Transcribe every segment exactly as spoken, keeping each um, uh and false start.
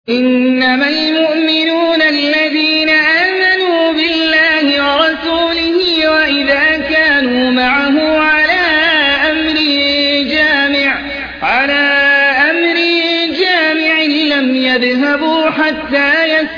إنما المؤمنون الذين آمنوا بالله ورسوله وإذا كانوا معه على أمر جامع على أمر جامع لم يذهبوا حتى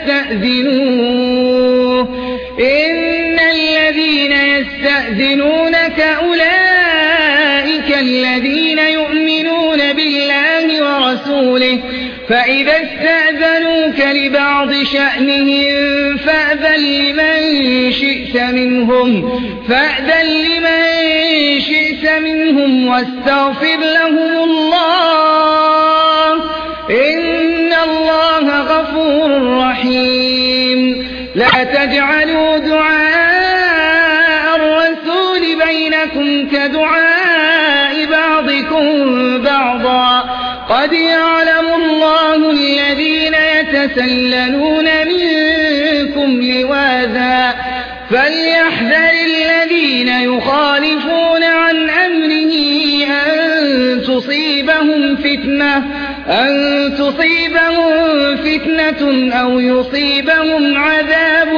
يستأذنوه إن الذين يستأذنونك أولئك الذين يؤمنون بالله ورسوله فإذا استأذنوك لبعض شأنهم فأذن لمن شئت منهم فأذن لمن شئت منهم واستغفر لهم الله إن الله غفور رحيم لا تجعلوا دعاء الرسول بينكم كدعاء بعضكم بعضا قد يعلم الله الذين يتسللون منكم لواذا فليحذر الذين يخالفون عن أمره أن تصيبهم فتنة أن تصيبهم فتنة أو يصيبهم عذاب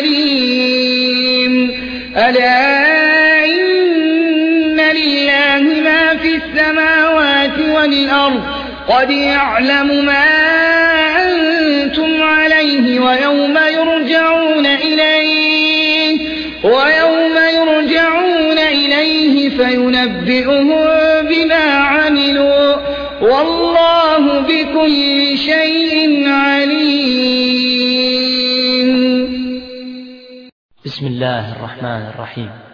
أليم ألا إن لله ما في السماوات والأرض قد يعلم ما أنتم عليه ويوم يرجعون إليه ويوم يرجعون إليه فينبئهم بما عملوا والله بكل شيء عليم. بسم الله الرحمن الرحيم.